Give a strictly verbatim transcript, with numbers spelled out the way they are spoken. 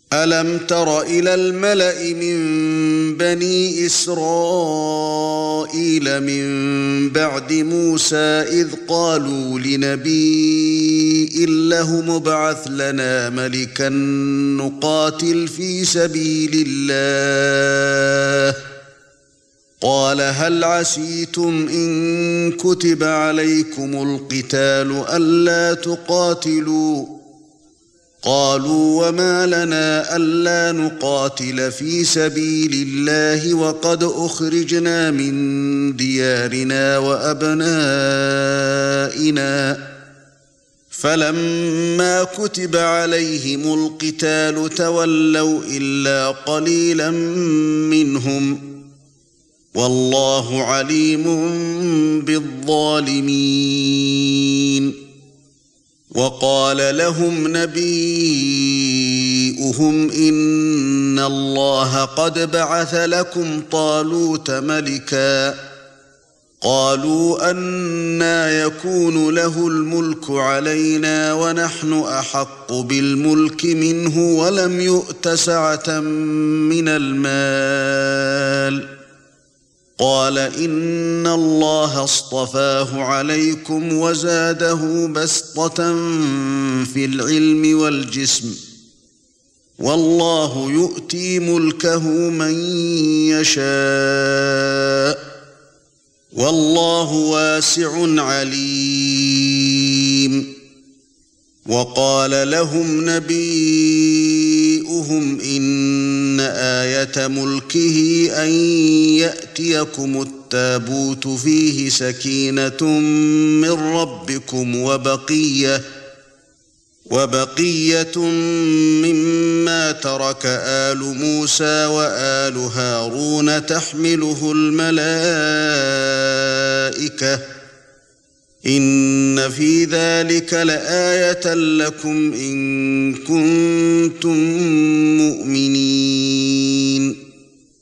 أَلَمْ تَرَ إِلَى الْمَلَإِ مِنْ بَنِي إِسْرَائِيلَ مِنْ بَعْدِ مُوسَى إِذْ قَالُوا لِنَبِيٍّ لَهُمُ ابْعَثْ لَنَا مَلِكًا نُقَاتِلْ فِي سَبِيلِ اللَّهِ قَالَ هَلْ عَسَيْتُمْ إِن كُتِبَ عَلَيْكُمُ الْقِتَالُ أَلَّا تُقَاتِلُوا قالوا وما لنا ألا نقاتل في سبيل الله وقد أخرجنا من ديارنا وأبنائنا فلما كتب عليهم القتال تولوا إلا قليلا منهم والله عليم بالظالمين وقال لهم نبيؤهم إن الله قد بعث لكم طالوت ملكا قالوا أنى يكون له الملك علينا ونحن أحق بالملك منه ولم يؤت سعة من المال قال إن الله اصطفاه عليكم وزاده بسطة في العلم والجسم والله يؤتي ملكه من يشاء والله واسع عليم وقال لهم نبيؤهم إن آية ملكه أن يأتيكم التابوت فيه سكينة من ربكم وبقية وبقية مما ترك آل موسى وآل هارون تحمله الملائكة إن في ذلك لآية لكم إن كنتم